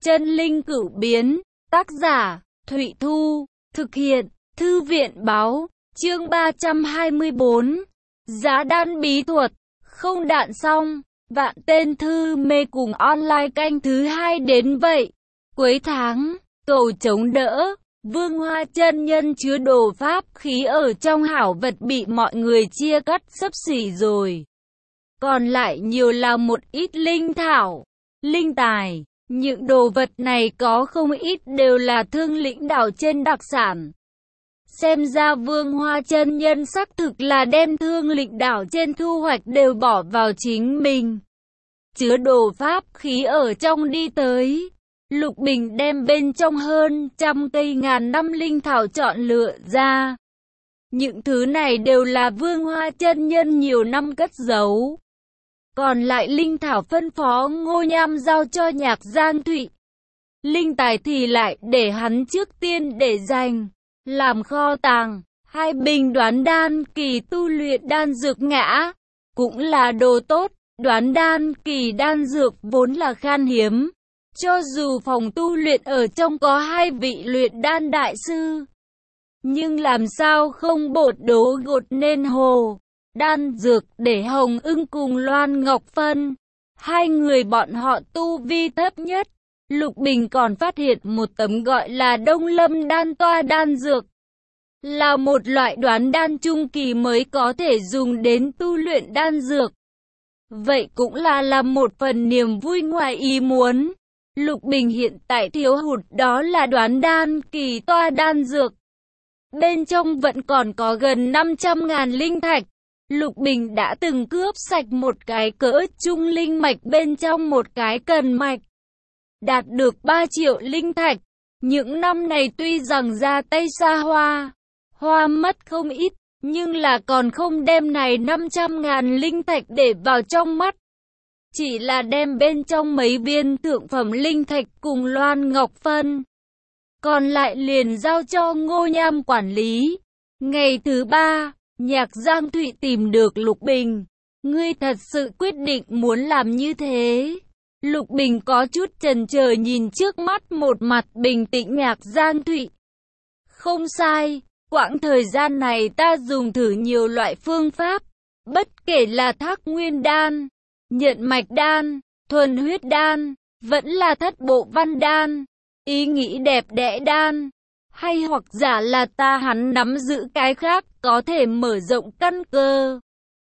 Chân linh cửu biến, tác giả, Thụy Thu, thực hiện, Thư viện báo, chương 324, giá đan bí thuật, không đạn xong, vạn tên thư mê cùng online canh thứ 2 đến vậy. Cuối tháng, cầu chống đỡ, Vương Hoa chân nhân chứa đồ pháp khí ở trong hảo vật bị mọi người chia cắt xấp xỉ rồi. Còn lại nhiều là một ít linh thảo, linh tài. Những đồ vật này có không ít đều là Thương Lĩnh đảo trên đặc sản. Xem ra Vương Hoa chân nhân xác thực là đem Thương Lĩnh đảo trên thu hoạch đều bỏ vào chính mình. Chứa đồ pháp khí ở trong đi tới. Lục Bình đem bên trong hơn trăm cây ngàn năm linh thảo chọn lựa ra. Những thứ này đều là Vương Hoa chân nhân nhiều năm cất giấu. Còn lại linh thảo phân phó Ngô Nham giao cho Nhạc Giang Thụy. Linh tài thì lại để hắn trước tiên để dành, làm kho tàng. 2 bình đoán đan kỳ tu luyện đan dược ngã, cũng là đồ tốt. Đoán đan kỳ đan dược vốn là khan hiếm. Cho dù phòng tu luyện ở trong có 2 vị luyện đan đại sư, nhưng làm sao không bột đố gột nên hồ đan dược để Hồng Ưng cùng Loan Ngọc phân. 2 người bọn họ tu vi thấp nhất. Lục Bình còn phát hiện một tấm gọi là Đông Lâm đan toa đan dược. Là một loại đoán đan trung kỳ mới có thể dùng đến tu luyện đan dược. Vậy cũng là một phần niềm vui ngoài ý muốn. Lục Bình hiện tại thiếu hụt đó là đoán đan kỳ toa đan dược. Bên trong vẫn còn có gần 500.000 linh thạch. Lục Bình đã từng cướp sạch một cái cỡ trung linh mạch bên trong một cái cần mạch. Đạt được 3 triệu linh thạch. Những năm này tuy rằng ra tay xa hoa mất không ít, nhưng là còn không đem này 500.000 linh thạch để vào trong mắt. Chỉ là đem bên trong mấy viên thượng phẩm linh thạch cùng Loan Ngọc phân. Còn lại liền giao cho Ngô Nham quản lý. Ngày thứ 3, Nhạc Giang Thụy tìm được Lục Bình. Ngươi thật sự quyết định muốn làm như thế? Lục Bình có chút chần chờ nhìn trước mắt một mặt bình tĩnh Nhạc Giang Thụy. Không sai, quãng thời gian này ta dùng thử nhiều loại phương pháp. Bất kể là Thác Nguyên đan, Nhận Mạch đan, Thuần Huyết đan, vẫn là Thất Bộ Văn đan, Ý Nghĩ Đẹp Đẽ đan. Hay hoặc giả là hắn nắm giữ cái khác có thể mở rộng căn cơ,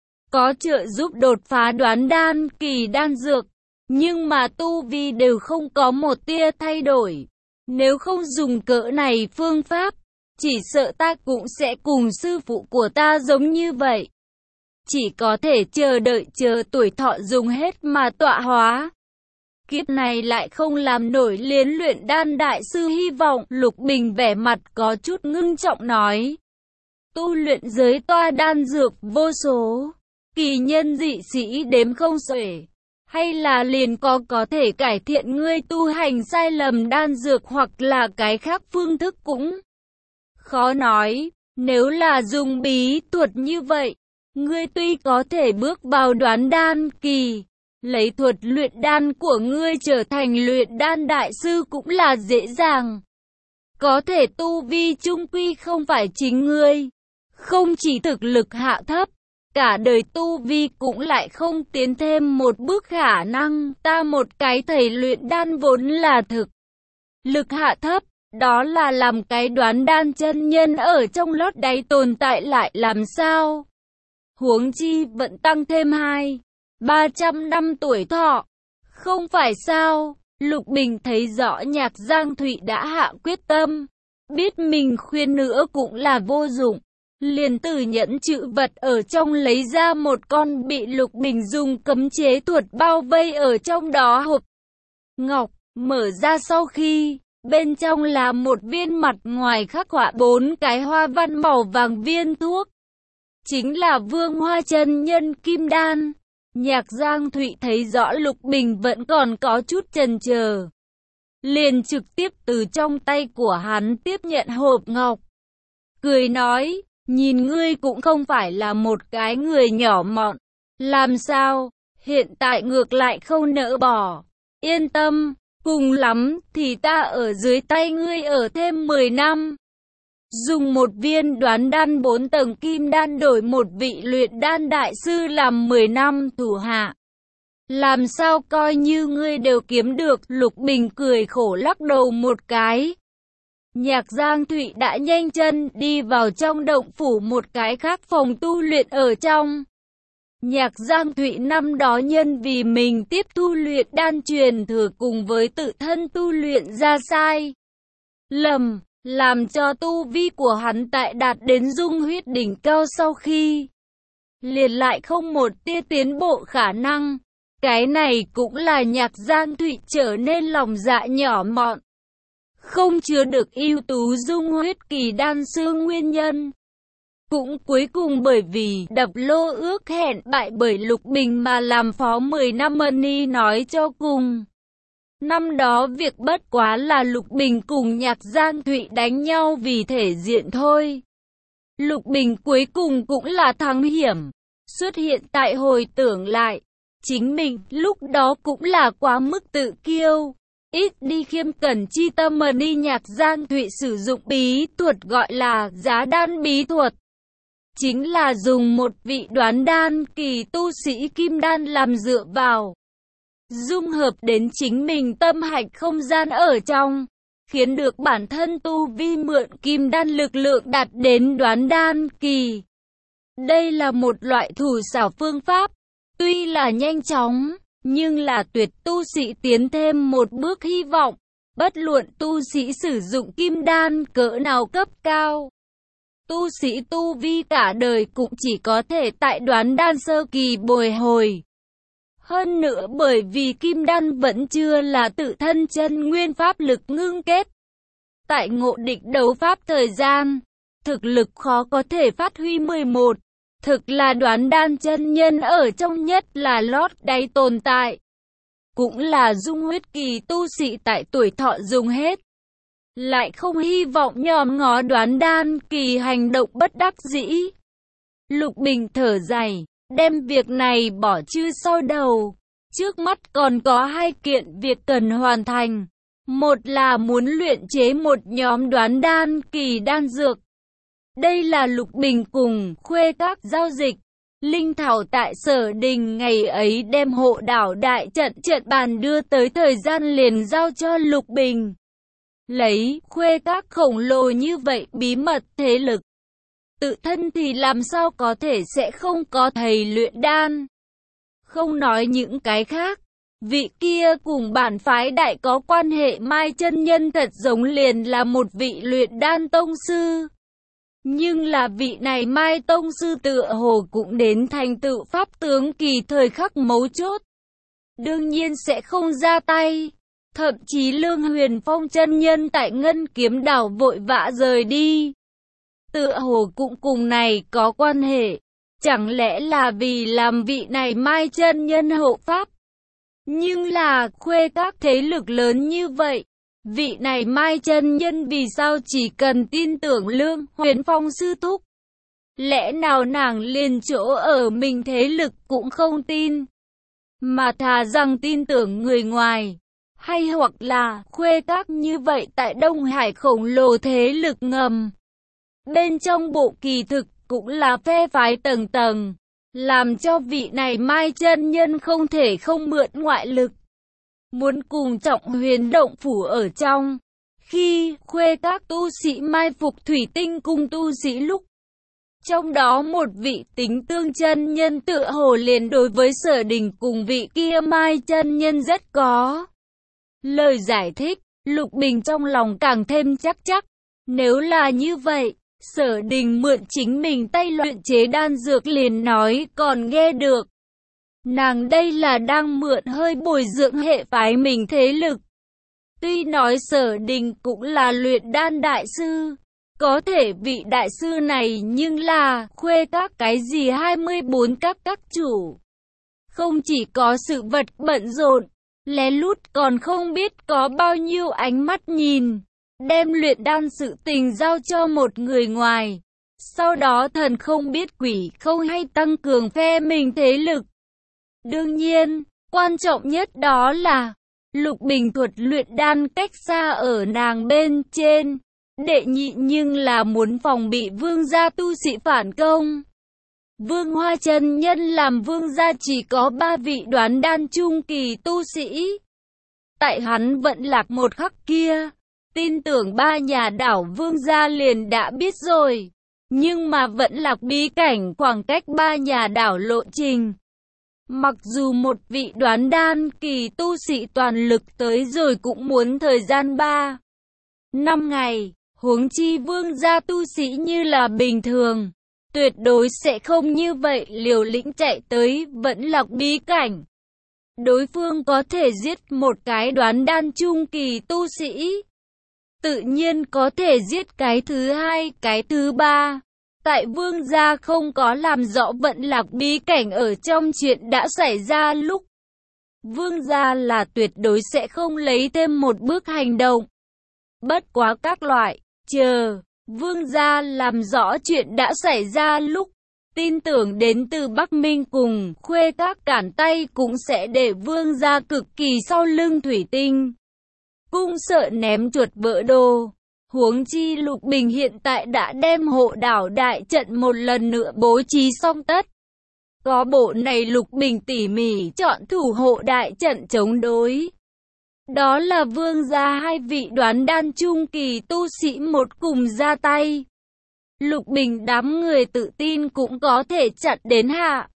có trợ giúp đột phá đoán đan kỳ đan dược, nhưng mà tu vi đều không có một tia thay đổi. Nếu không dùng cỡ này phương pháp, chỉ sợ ta cũng sẽ cùng sư phụ của ta giống như vậy. Chỉ có thể chờ đợi chờ tuổi thọ dùng hết mà tọa hóa. Kiếp này lại không làm nổi liên luyện đan đại sư hy vọng. Lục Bình vẻ mặt có chút ngưng trọng nói. Tu luyện giới toa đan dược vô số, kỳ nhân dị sĩ đếm không xuể. Hay là liền có thể cải thiện ngươi tu hành sai lầm đan dược hoặc là cái khác phương thức cũng khó nói. Nếu là dùng bí thuật như vậy, ngươi tuy có thể bước vào đoán đan kỳ, lấy thuật luyện đan của ngươi trở thành luyện đan đại sư cũng là dễ dàng. Có thể tu vi trung quy không phải chính ngươi. Không chỉ thực lực hạ thấp, cả đời tu vi cũng lại không tiến thêm một bước khả năng. Ta một cái thầy luyện đan vốn là thực lực hạ thấp, đó là làm cái đoán đan chân nhân ở trong lót đáy tồn tại lại làm sao? Huống chi vẫn tăng thêm 300 năm tuổi thọ. Không phải sao? Lục Bình thấy rõ Nhạc Giang Thụy đã hạ quyết tâm, biết mình khuyên nữa cũng là vô dụng, liền từ nhẫn chữ vật ở trong lấy ra một con bị Lục Bình dùng cấm chế thuật bao vây ở trong đó hộp ngọc, mở ra sau khi, bên trong là một viên mặt ngoài khắc họa 4 cái hoa văn màu vàng viên thuốc. Chính là Vương Hoa chân nhân kim đan. Nhạc Giang Thụy thấy rõ Lục Bình vẫn còn có chút chần chờ, liền trực tiếp từ trong tay của hắn tiếp nhận hộp ngọc. Cười nói, nhìn ngươi cũng không phải là một cái người nhỏ mọn. Làm sao, hiện tại ngược lại không nỡ bỏ. Yên tâm, cùng lắm thì ta ở dưới tay ngươi ở thêm 10 năm. Dùng một viên đoán đan 4 tầng kim đan đổi một vị luyện đan đại sư làm 10 năm thủ hạ. Làm sao coi như ngươi đều kiếm được. Lục Bình cười khổ lắc đầu một cái. Nhạc Giang Thụy đã nhanh chân đi vào trong động phủ một cái khác phòng tu luyện ở trong. Nhạc Giang Thụy năm đó nhân vì mình tiếp thu luyện đan truyền thừa cùng với tự thân tu luyện ra sai lầm, làm cho tu vi của hắn tại đạt đến dung huyết đỉnh cao sau khi liền lại không một tia tiến bộ khả năng. Cái này cũng là Nhạc Giang Thụy trở nên lòng dạ nhỏ mọn, không chứa được ưu tú dung huyết kỳ đan sư nguyên nhân. Cũng cuối cùng bởi vì đập lô ước hẹn bại bởi Lục Bình mà làm phó 10 năm Mani nói cho cùng. Năm đó việc bất quá là Lục Bình cùng Nhạc Giang Thụy đánh nhau vì thể diện thôi. Lục Bình cuối cùng cũng là thắng hiểm. Xuất hiện tại hồi tưởng lại, chính mình lúc đó cũng là quá mức tự kiêu. Ít đi khiêm cẩn chi tâm Mani. Nhạc Giang Thụy sử dụng bí thuật gọi là giá đan bí thuật. Chính là dùng một vị đoán đan kỳ tu sĩ kim đan làm dựa vào, dung hợp đến chính mình tâm hạch không gian ở trong, khiến được bản thân tu vi mượn kim đan lực lượng đạt đến đoán đan kỳ. Đây là một loại thủ xảo phương pháp, tuy là nhanh chóng, nhưng là tuyệt tu sĩ tiến thêm một bước hy vọng, bất luận tu sĩ sử dụng kim đan cỡ nào cấp cao. Tu sĩ tu vi cả đời cũng chỉ có thể tại đoán đan sơ kỳ bồi hồi. Hơn nữa bởi vì kim đan vẫn chưa là tự thân chân nguyên pháp lực ngưng kết. Tại ngộ địch đấu pháp thời gian, thực lực khó có thể phát huy 11. Thực là đoán đan chân nhân ở trong nhất là lót đáy tồn tại. Cũng là dung huyết kỳ tu sĩ tại tuổi thọ dùng hết. Lại không hy vọng nhòm ngó đoán đan kỳ hành động bất đắc dĩ. Lục Bình thở dài, đem việc này bỏ chư sau đầu. Trước mắt còn có 2 kiện việc cần hoàn thành. Một là muốn luyện chế một nhóm đoán đan kỳ đan dược. Đây là Lục Bình cùng Khuê Các giao dịch. Linh thảo tại Sở Đình ngày ấy đem hộ đảo đại trận bàn đưa tới thời gian liền giao cho Lục Bình. Lấy Khuê Các khổng lồ như vậy bí mật thế lực, tự thân thì làm sao có thể sẽ không có thầy luyện đan. Không nói những cái khác, vị kia cùng bản phái đại có quan hệ Mai chân nhân thật giống liền là một vị luyện đan tông sư. Nhưng là vị này Mai tông sư tựa hồ cũng đến thành tựu pháp tướng kỳ thời khắc mấu chốt. Đương nhiên sẽ không ra tay. Thậm chí Lương Huyền Phong chân nhân tại Ngân Kiếm Đảo vội vã rời đi. Tựa hồ cũng cùng này có quan hệ. Chẳng lẽ là vì làm vị này Mai chân nhân hộ pháp? Nhưng là Khuê Các thế lực lớn như vậy. Vị này Mai chân nhân vì sao chỉ cần tin tưởng Lương Huyền Phong sư thúc? Lẽ nào nàng liền chỗ ở mình thế lực cũng không tin? Mà thà rằng tin tưởng người ngoài. Hay hoặc là Khuê Các như vậy tại Đông Hải khổng lồ thế lực ngầm. Bên trong bộ kỳ thực cũng là phe phái tầng tầng. Làm cho vị này Mai chân nhân không thể không mượn ngoại lực. Muốn cùng Trọng Huyền động phủ ở trong. Khi Khuê Các tu sĩ mai phục thủy tinh cung tu sĩ lúc. Trong đó một vị tính tương chân nhân tựa hồ liền đối với Sở Đình cùng vị kia Mai chân nhân rất có lời giải thích. Lục Bình trong lòng càng thêm chắc. Nếu là như vậy, Sở Đình mượn chính mình tay luyện chế đan dược liền nói còn nghe được. Nàng đây là đang mượn hơi bồi dưỡng hệ phái mình thế lực. Tuy nói Sở Đình cũng là luyện đan đại sư, có thể vị đại sư này nhưng là Khuê Các cái gì 24 các chủ. Không chỉ có sự vật bận rộn, lén lút còn không biết có bao nhiêu ánh mắt nhìn, đem luyện đan sự tình giao cho một người ngoài. Sau đó thần không biết quỷ không hay tăng cường phe mình thế lực. Đương nhiên, quan trọng nhất đó là Lục Bình thuật luyện đan cách xa ở nàng bên trên. Đệ nhị nhưng là muốn phòng bị vương gia tu sĩ phản công. Vương Hoa chân nhân làm vương gia chỉ có 3 vị đoán đan trung kỳ tu sĩ. Tại hắn vận lạc một khắc kia, tin tưởng 3 nhà đảo vương gia liền đã biết rồi. Nhưng mà vẫn lạc bí cảnh khoảng cách 3 nhà đảo lộ trình. Mặc dù một vị đoán đan kỳ tu sĩ toàn lực tới rồi cũng muốn thời gian 3-5 ngày, huống chi vương gia tu sĩ như là bình thường. Tuyệt đối sẽ không như vậy liều lĩnh chạy tới vẫn lạc bí cảnh. Đối phương có thể giết một cái đoán đan trung kỳ tu sĩ. Tự nhiên có thể giết cái thứ hai, cái thứ ba. Tại vương gia không có làm rõ vận lạc bí cảnh ở trong chuyện đã xảy ra lúc. Vương gia là tuyệt đối sẽ không lấy thêm một bước hành động. Bất quá các loại, chờ, vương gia làm rõ chuyện đã xảy ra lúc. Tin tưởng đến từ Bắc Minh cùng Khuê Các cản tay cũng sẽ để vương gia cực kỳ sau lưng thủy tinh. Cung sợ ném chuột vỡ đồ. Huống chi Lục Bình hiện tại đã đem hộ đảo đại trận một lần nữa bố trí xong tất. Có bộ này Lục Bình tỉ mỉ chọn thủ hộ đại trận chống đối. Đó là vương gia 2 vị đoán đan trung kỳ tu sĩ một cùng ra tay. Lục Bình đám người tự tin cũng có thể chặn đến hạ.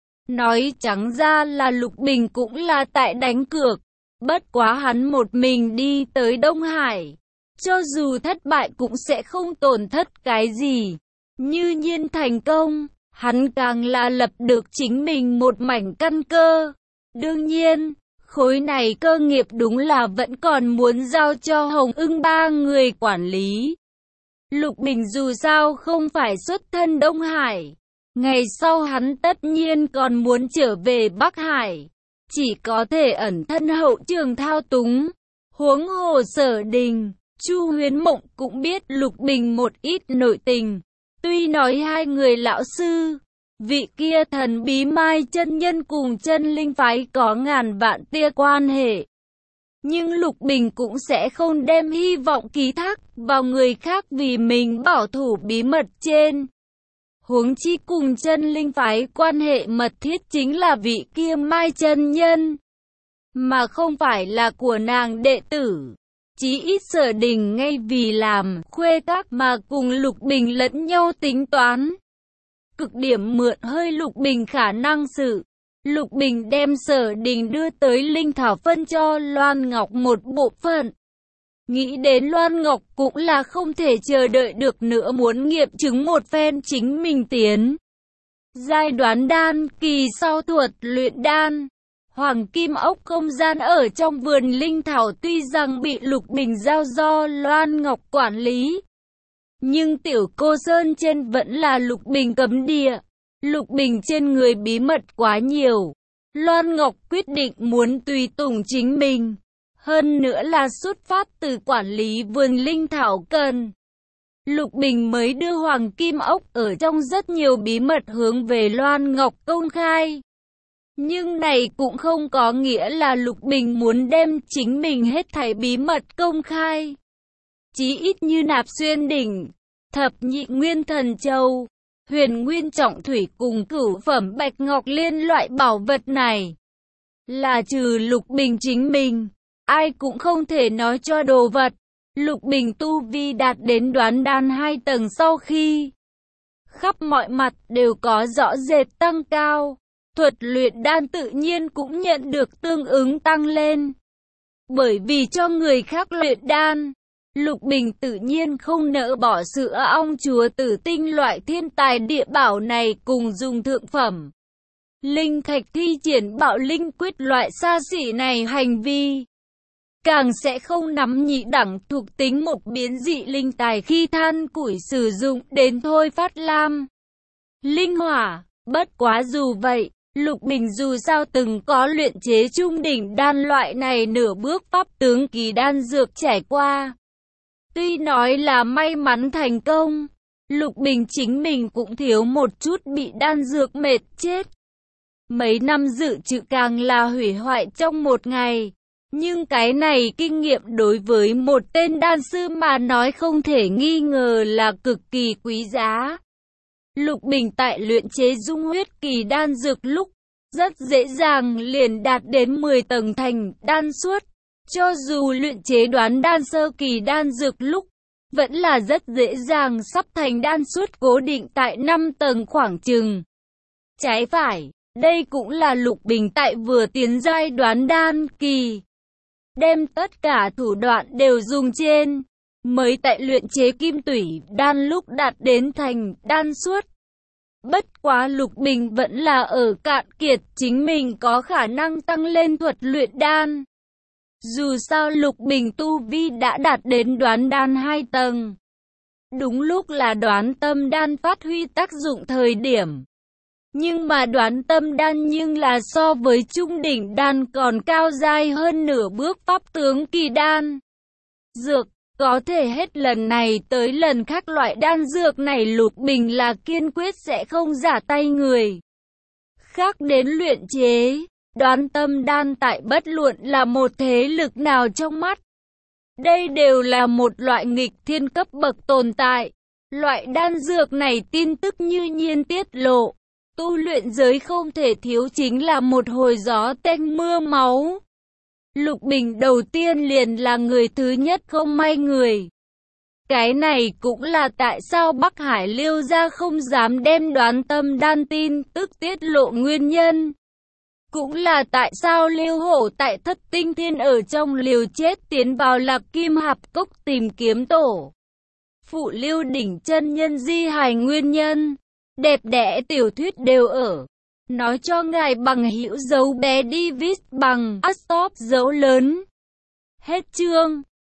Nói trắng ra là Lục Bình cũng là tại đánh cược. Bất quá hắn một mình đi tới Đông Hải. Cho dù thất bại cũng sẽ không tổn thất cái gì. Như nhiên thành công, hắn càng là lập được chính mình một mảnh căn cơ. Đương nhiên, khối này cơ nghiệp đúng là vẫn còn muốn giao cho Hồng Ưng 3 người quản lý. Lục Bình dù sao không phải xuất thân Đông Hải. Ngày sau hắn tất nhiên còn muốn trở về Bắc Hải. Chỉ có thể ẩn thân hậu trường thao túng. Huống hồ Sở Đình, Chu Huyến Mộng cũng biết Lục Bình một ít nội tình. Tuy nói 2 người lão sư, vị kia thần bí Mai chân nhân cùng chân linh phái có ngàn vạn tia quan hệ. Nhưng Lục Bình cũng sẽ không đem hy vọng ký thác vào người khác vì mình bảo thủ bí mật trên. Huống chi cùng chân linh phái quan hệ mật thiết chính là vị kia Mai chân nhân, mà không phải là của nàng đệ tử. Chí ít Sở Đình ngay vì làm Khuê Các mà cùng Lục Bình lẫn nhau tính toán. Cực điểm mượn hơi Lục Bình khả năng sự. Lục Bình đem Sở Đình đưa tới linh thảo phân cho Loan Ngọc một bộ phận. Nghĩ đến Loan Ngọc cũng là không thể chờ đợi được nữa muốn nghiệm chứng một phen chính mình tiến. Giai đoán đan kỳ sau thuật luyện đan. Hoàng Kim Ốc không gian ở trong vườn linh thảo tuy rằng bị Lục Bình giao do Loan Ngọc quản lý. Nhưng Tiểu Cô Sơn trên vẫn là Lục Bình cấm địa. Lục Bình trên người bí mật quá nhiều. Loan Ngọc quyết định muốn tùy tùng chính mình. Hơn nữa là xuất phát từ quản lý vườn linh thảo cần. Lục Bình mới đưa Hoàng Kim Ốc ở trong rất nhiều bí mật hướng về Loan Ngọc công khai. Nhưng này cũng không có nghĩa là Lục Bình muốn đem chính mình hết thảy bí mật công khai. Chí ít như Nạp Xuyên Đỉnh, Thập Nhị Nguyên Thần Châu, Huyền Nguyên Trọng Thủy cùng cửu phẩm Bạch Ngọc Liên loại bảo vật này. Là trừ Lục Bình chính mình, ai cũng không thể nói cho đồ vật. Lục Bình tu vi đạt đến đoán đan 2 tầng sau khi khắp mọi mặt đều có rõ rệt tăng cao. Thuật luyện đan tự nhiên cũng nhận được tương ứng tăng lên. Bởi vì cho người khác luyện đan, Lục Bình tự nhiên không nỡ bỏ sữa ong chúa tử tinh loại thiên tài địa bảo này cùng dùng thượng phẩm linh thạch thi triển bạo linh quyết loại xa xỉ này hành vi. Càng sẽ không nắm nhị đẳng thuộc tính một biến dị linh tài khi than củi sử dụng đến thôi phát lam linh hỏa. Bất quá dù vậy, Lục Bình dù sao từng có luyện chế trung đỉnh đan loại này nửa bước pháp tướng kỳ đan dược trải qua. Tuy nói là may mắn thành công, Lục Bình chính mình cũng thiếu một chút bị đan dược mệt chết. Mấy năm dự trữ càng là hủy hoại trong một ngày. Nhưng cái này kinh nghiệm đối với một tên đan sư mà nói không thể nghi ngờ là cực kỳ quý giá. Lục Bình tại luyện chế dung huyết kỳ đan dược lúc rất dễ dàng liền đạt đến 10 tầng thành đan suốt. Cho dù luyện chế đoán đan sơ kỳ đan dược lúc vẫn là rất dễ dàng sắp thành đan suốt cố định tại 5 tầng khoảng chừng. Trái phải, đây cũng là Lục Bình tại vừa tiến giai đoán đan kỳ. Đem tất cả thủ đoạn đều dùng trên, mới tại luyện chế kim tủy đan lúc đạt đến thành đan suốt. Bất quá Lục Bình vẫn là ở cạn kiệt chính mình có khả năng tăng lên thuật luyện đan. Dù sao Lục Bình tu vi đã đạt đến đoán đan 2 tầng. Đúng lúc là đoán tâm đan phát huy tác dụng thời điểm. Nhưng mà đoán tâm đan nhưng là so với trung đỉnh đan còn cao giai hơn nửa bước pháp tướng kỳ đan. Dược, có thể hết lần này tới lần khác loại đan dược này Lục Bình là kiên quyết sẽ không giả tay người khác đến luyện chế. Đoán tâm đan tại bất luận là một thế lực nào trong mắt. Đây đều là một loại nghịch thiên cấp bậc tồn tại. Loại đan dược này tin tức như nhiên tiết lộ. Tu luyện giới không thể thiếu chính là một hồi gió tanh mưa máu. Lục Bình đầu tiên liền là người thứ nhất không may người. Cái này cũng là tại sao Bắc Hải Liêu gia không dám đem đoán tâm đan tin tức tiết lộ nguyên nhân. Cũng là tại sao Liêu Hổ tại Thất Tinh Thiên ở trong liều chết tiến vào Lạc Kim Hạp Cốc tìm kiếm tổ phụ Liêu Đỉnh chân nhân di hài nguyên nhân. Đẹp đẽ tiểu thuyết đều ở. Nói cho ngài bằng hữu dấu bé David bằng stop dấu lớn. Hết chương.